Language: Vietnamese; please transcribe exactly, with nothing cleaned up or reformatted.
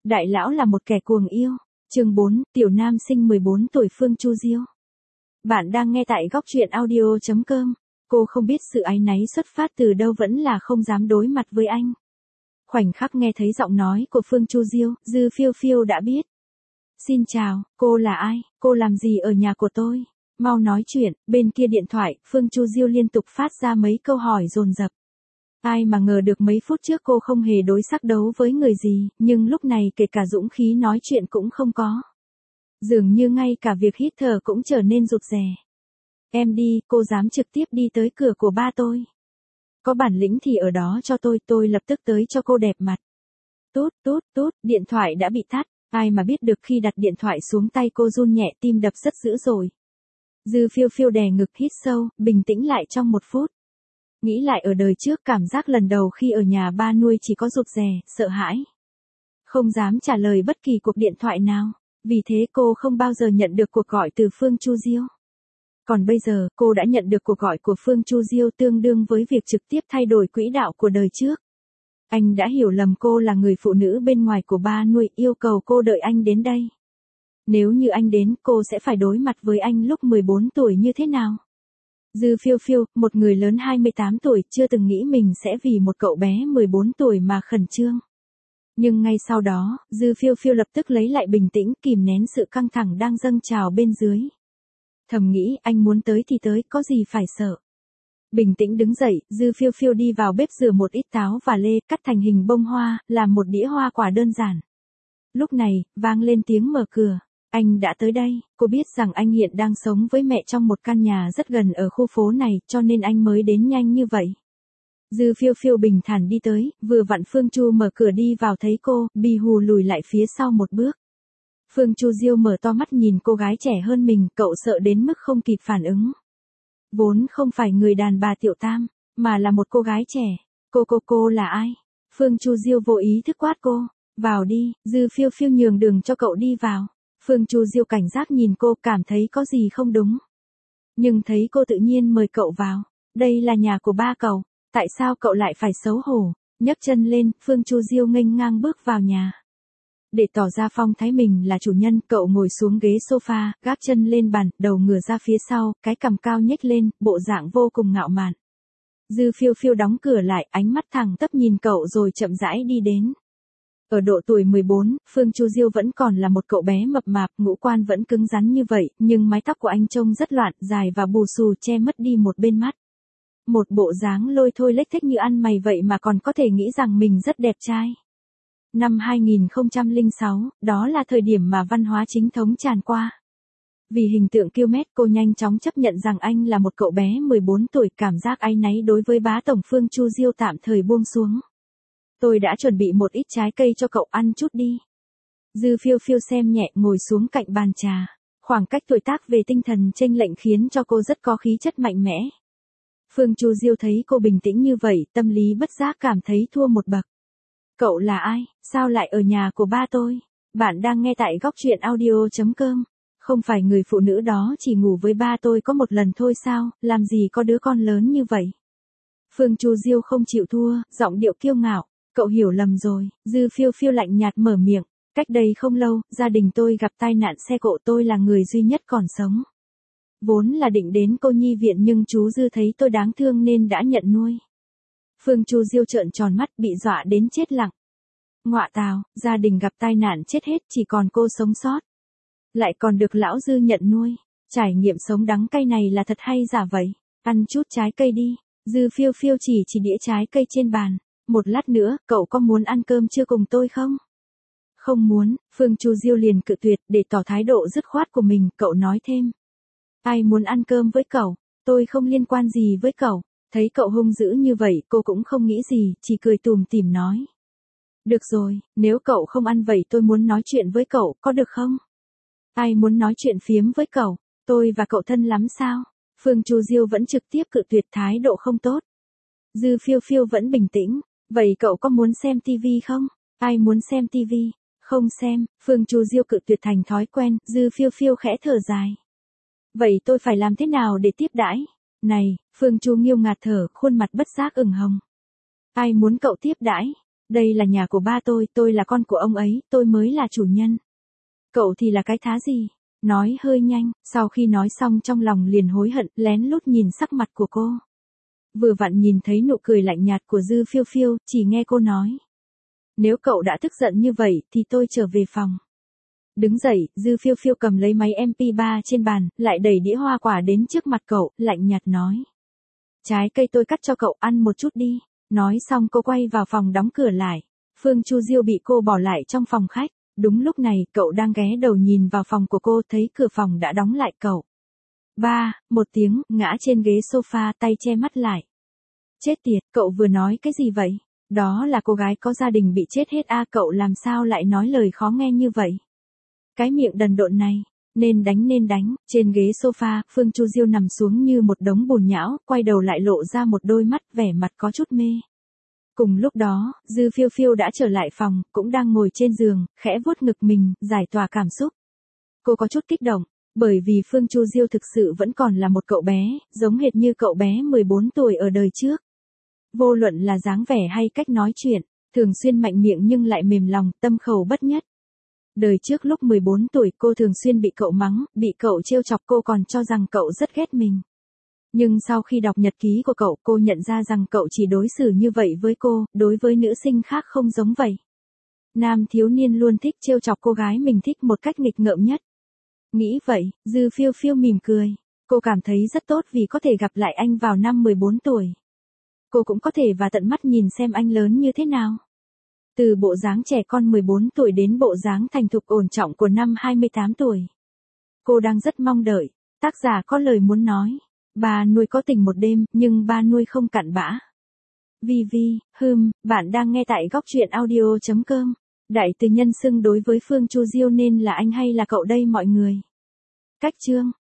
Đại lão là một kẻ cuồng yêu. Chương bốn, tiểu nam sinh mười bốn tuổi Phương Chu Diêu. Bạn đang nghe tại góc truyện audio chấm com. Cô không biết sự áy náy xuất phát từ đâu vẫn là không dám đối mặt với anh. Khoảnh khắc nghe thấy giọng nói của Phương Chu Diêu, Dư Phiêu Phiêu đã biết. Xin chào, cô là ai, cô làm gì ở nhà của tôi? Mau nói chuyện. Bên kia điện thoại, Phương Chu Diêu liên tục phát ra mấy câu hỏi dồn dập. Ai mà ngờ được mấy phút trước cô không hề đối sắc đấu với người gì, nhưng lúc này kể cả dũng khí nói chuyện cũng không có. Dường như ngay cả việc hít thở cũng trở nên rụt rè. Em đi, cô dám trực tiếp đi tới cửa của ba tôi. Có bản lĩnh thì ở đó cho tôi, tôi lập tức tới cho cô đẹp mặt. Tút, tút, tút, điện thoại đã bị tắt, ai mà biết được khi đặt điện thoại xuống tay cô run nhẹ, tim đập rất dữ rồi. Dư Phiêu Phiêu đè ngực hít sâu, bình tĩnh lại trong một phút. Nghĩ lại ở đời trước cảm giác lần đầu khi ở nhà ba nuôi chỉ có rụt rè, sợ hãi. Không dám trả lời bất kỳ cuộc điện thoại nào, vì thế cô không bao giờ nhận được cuộc gọi từ Phương Chu Diêu. Còn bây giờ, cô đã nhận được cuộc gọi của Phương Chu Diêu tương đương với việc trực tiếp thay đổi quỹ đạo của đời trước. Anh đã hiểu lầm cô là người phụ nữ bên ngoài của ba nuôi, yêu cầu cô đợi anh đến đây. Nếu như anh đến, cô sẽ phải đối mặt với anh lúc mười bốn tuổi như thế nào? Dư Phiêu Phiêu, một người lớn hai mươi tám tuổi, chưa từng nghĩ mình sẽ vì một cậu bé mười bốn tuổi mà khẩn trương. Nhưng ngay sau đó, Dư Phiêu Phiêu lập tức lấy lại bình tĩnh, kìm nén sự căng thẳng đang dâng trào bên dưới. Thầm nghĩ, anh muốn tới thì tới, có gì phải sợ. Bình tĩnh đứng dậy, Dư Phiêu Phiêu đi vào bếp rửa một ít táo và lê, cắt thành hình bông hoa, làm một đĩa hoa quả đơn giản. Lúc này, vang lên tiếng mở cửa. Anh đã tới đây, cô biết rằng anh hiện đang sống với mẹ trong một căn nhà rất gần ở khu phố này, cho nên anh mới đến nhanh như vậy. Dư Phiêu Phiêu bình thản đi tới, vừa vặn Phương Chu mở cửa đi vào thấy cô, bi hù lùi lại phía sau một bước. Phương Chu Diêu mở to mắt nhìn cô gái trẻ hơn mình, cậu sợ đến mức không kịp phản ứng. Vốn không phải người đàn bà tiểu tam, mà là một cô gái trẻ. Cô cô cô là ai? Phương Chu Diêu vô ý thức quát cô. Vào đi, Dư Phiêu Phiêu nhường đường cho cậu đi vào. Phương Chu Diêu cảnh giác nhìn cô, cảm thấy có gì không đúng. Nhưng thấy cô tự nhiên mời cậu vào. Đây là nhà của ba cậu, tại sao cậu lại phải xấu hổ? Nhấc chân lên, Phương Chu Diêu nghênh ngang bước vào nhà. Để tỏ ra phong thái mình là chủ nhân, cậu ngồi xuống ghế sofa, gác chân lên bàn, đầu ngửa ra phía sau, cái cằm cao nhếch lên, bộ dạng vô cùng ngạo mạn. Dư Phiêu Phiêu đóng cửa lại, ánh mắt thẳng tắp nhìn cậu rồi chậm rãi đi đến. Ở độ tuổi mười bốn, Phương Chu Diêu vẫn còn là một cậu bé mập mạp, ngũ quan vẫn cứng rắn như vậy, nhưng mái tóc của anh trông rất loạn, dài và bù xù che mất đi một bên mắt. Một bộ dáng lôi thôi lếch thếch như ăn mày vậy mà còn có thể nghĩ rằng mình rất đẹp trai. Năm hai nghìn không trăm lẻ sáu, đó là thời điểm mà văn hóa chính thống tràn qua. Vì hình tượng kiêu mét, cô nhanh chóng chấp nhận rằng anh là một cậu bé mười bốn tuổi, cảm giác áy náy đối với bá tổng Phương Chu Diêu tạm thời buông xuống. Tôi đã chuẩn bị một ít trái cây cho cậu ăn chút đi. Dư Phiêu Phiêu xem nhẹ, ngồi xuống cạnh bàn trà. Khoảng cách tuổi tác về tinh thần chênh lệch khiến cho cô rất có khí chất mạnh mẽ. Phương Chu Diêu thấy cô bình tĩnh như vậy, tâm lý bất giác cảm thấy thua một bậc. Cậu là ai, sao lại ở nhà của ba tôi? Bạn đang nghe tại góc truyện audio chấm com. Không phải người phụ nữ đó chỉ ngủ với ba tôi có một lần thôi sao, làm gì có đứa con lớn như vậy? Phương Chu Diêu không chịu thua, giọng điệu kiêu ngạo. Cậu hiểu lầm rồi. Dư Phiêu Phiêu lạnh nhạt mở miệng. Cách đây không lâu, gia đình tôi gặp tai nạn xe cộ, tôi là người duy nhất còn sống. Vốn là định đến cô nhi viện nhưng chú Dư thấy tôi đáng thương nên đã nhận nuôi. Phương Chu Diêu trợn tròn mắt, bị dọa đến chết lặng. Ngọa tào, gia đình gặp tai nạn chết hết, chỉ còn cô sống sót. Lại còn được lão Dư nhận nuôi. Trải nghiệm sống đắng cay này là thật hay giả vậy? Ăn chút trái cây đi. Dư Phiêu Phiêu chỉ chỉ đĩa trái cây trên bàn. Một lát nữa, cậu có muốn ăn cơm trưa cùng tôi không? Không muốn, Phương Chu Diêu liền cự tuyệt, để tỏ thái độ dứt khoát của mình, cậu nói thêm. Ai muốn ăn cơm với cậu, tôi không liên quan gì với cậu. Thấy cậu hung dữ như vậy, cô cũng không nghĩ gì, chỉ cười tủm tỉm nói. Được rồi, nếu cậu không ăn vậy tôi muốn nói chuyện với cậu, có được không? Ai muốn nói chuyện phiếm với cậu, tôi và cậu thân lắm sao? Phương Chu Diêu vẫn trực tiếp cự tuyệt, thái độ không tốt. Dư Phiêu Phiêu vẫn bình tĩnh. Vậy cậu có muốn xem tivi không? Ai muốn xem tivi? Không xem. Phương Chu Diêu cự tuyệt thành thói quen, Dư Phiêu Phiêu khẽ thở dài. Vậy tôi phải làm thế nào để tiếp đãi? Này, Phương Chu nghiêu ngạt thở, khuôn mặt bất giác ửng hồng. Ai muốn cậu tiếp đãi? Đây là nhà của ba tôi, tôi là con của ông ấy, tôi mới là chủ nhân. Cậu thì là cái thá gì? Nói hơi nhanh, sau khi nói xong trong lòng liền hối hận, lén lút nhìn sắc mặt của cô. Vừa vặn nhìn thấy nụ cười lạnh nhạt của Dư Phiêu Phiêu, chỉ nghe cô nói. Nếu cậu đã tức giận như vậy thì tôi trở về phòng. Đứng dậy, Dư Phiêu Phiêu cầm lấy máy em pê ba trên bàn, lại đẩy đĩa hoa quả đến trước mặt cậu, lạnh nhạt nói. Trái cây tôi cắt cho cậu ăn một chút đi. Nói xong cô quay vào phòng đóng cửa lại. Phương Chu Diêu bị cô bỏ lại trong phòng khách. Đúng lúc này, cậu đang ghé đầu nhìn vào phòng của cô, thấy cửa phòng đã đóng lại cậu. Ba, một tiếng, ngã trên ghế sofa, tay che mắt lại. Chết tiệt, cậu vừa nói cái gì vậy? Đó là cô gái có gia đình bị chết hết a, cậu làm sao lại nói lời khó nghe như vậy? Cái miệng đần độn này, nên đánh nên đánh. Trên ghế sofa, Phương Chu Diêu nằm xuống như một đống bùn nhão, quay đầu lại lộ ra một đôi mắt, vẻ mặt có chút mê. Cùng lúc đó, Dư Phiêu Phiêu đã trở lại phòng, cũng đang ngồi trên giường, khẽ vuốt ngực mình, giải tỏa cảm xúc. Cô có chút kích động, bởi vì Phương Chu Diêu thực sự vẫn còn là một cậu bé, giống hệt như cậu bé mười bốn tuổi ở đời trước. Vô luận là dáng vẻ hay cách nói chuyện, thường xuyên mạnh miệng nhưng lại mềm lòng, tâm khẩu bất nhất. Đời trước lúc mười bốn tuổi cô thường xuyên bị cậu mắng, bị cậu trêu chọc, cô còn cho rằng cậu rất ghét mình. Nhưng sau khi đọc nhật ký của cậu, cô nhận ra rằng cậu chỉ đối xử như vậy với cô, đối với nữ sinh khác không giống vậy. Nam thiếu niên luôn thích trêu chọc cô gái mình thích một cách nghịch ngợm nhất. Nghĩ vậy, Dư Phiêu Phiêu mỉm cười. Cô cảm thấy rất tốt vì có thể gặp lại anh vào năm mười bốn tuổi. Cô cũng có thể và tận mắt nhìn xem anh lớn như thế nào. Từ bộ dáng trẻ con mười bốn tuổi đến bộ dáng thành thục ổn trọng của năm hai mươi tám tuổi. Cô đang rất mong đợi. Tác giả có lời muốn nói. Ba nuôi có tình một đêm, nhưng ba nuôi không cặn bã. Vi Vi, hừm, bạn đang nghe tại góc truyện audio chấm com. Đại từ nhân xưng đối với Phương Chu Diêu nên là anh hay là cậu đây mọi người? Cách chương.